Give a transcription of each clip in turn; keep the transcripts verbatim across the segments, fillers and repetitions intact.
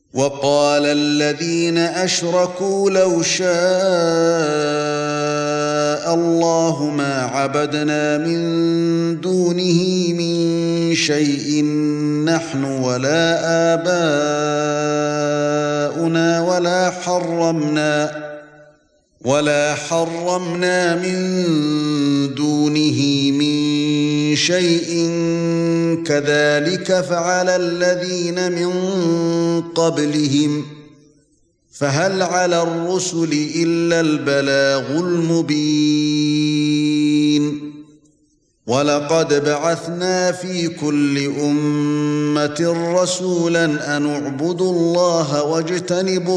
وقال الذين أشركوا لو شاء الله ما عبدنا من دونه من شيء نحن ولا آباؤنا ولا حرمنا ولا حرمنا من دونه من شيء كذلك فعل الذين من قبلهم فهل على الرسل إلا البلاغ المبين ولقد بعثنا في كل أمة رسولا أن اعبدوا الله واجتنبوا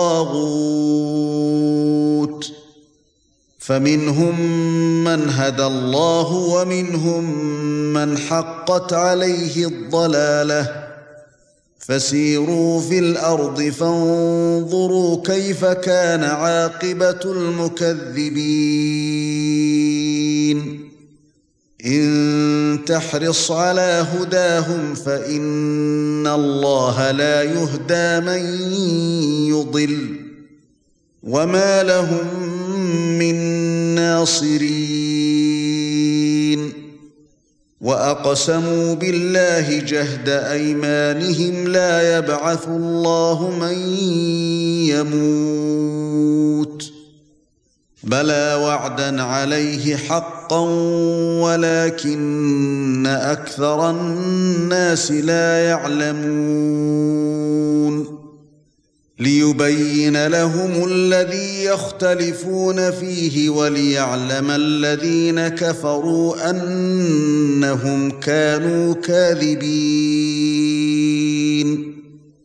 الطاغوت فمنهم من هدى الله ومنهم من حقت عليه الضلالة فسيروا في الأرض فانظروا كيف كان عاقبة المكذبين إن تحرص على هداهم فإن الله لا يهدى من يضل وما لهم من ناصرين وأقسموا بالله جهد أيمانهم لا يبعث الله من يموت بلى وعدا عليه حقا ولكن أكثر الناس لا يعلمون ليبين لهم الذي يختلفون فيه وليعلم الذين كفروا أنهم كانوا كاذبين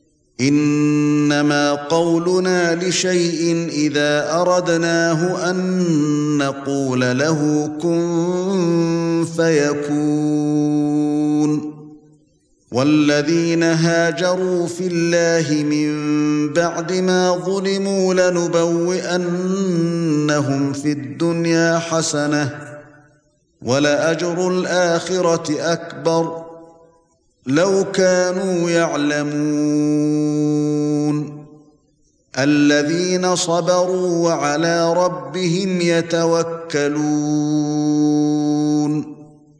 إنما قولنا لشيء إذا أردناه أن نقول له كن فيكون والذين هاجروا في الله من بعد ما ظلموا لنبوئنهم في الدنيا حسنة ولأجر الآخرة أكبر لو كانوا يعلمون الذين صبروا وعلى ربهم يتوكلون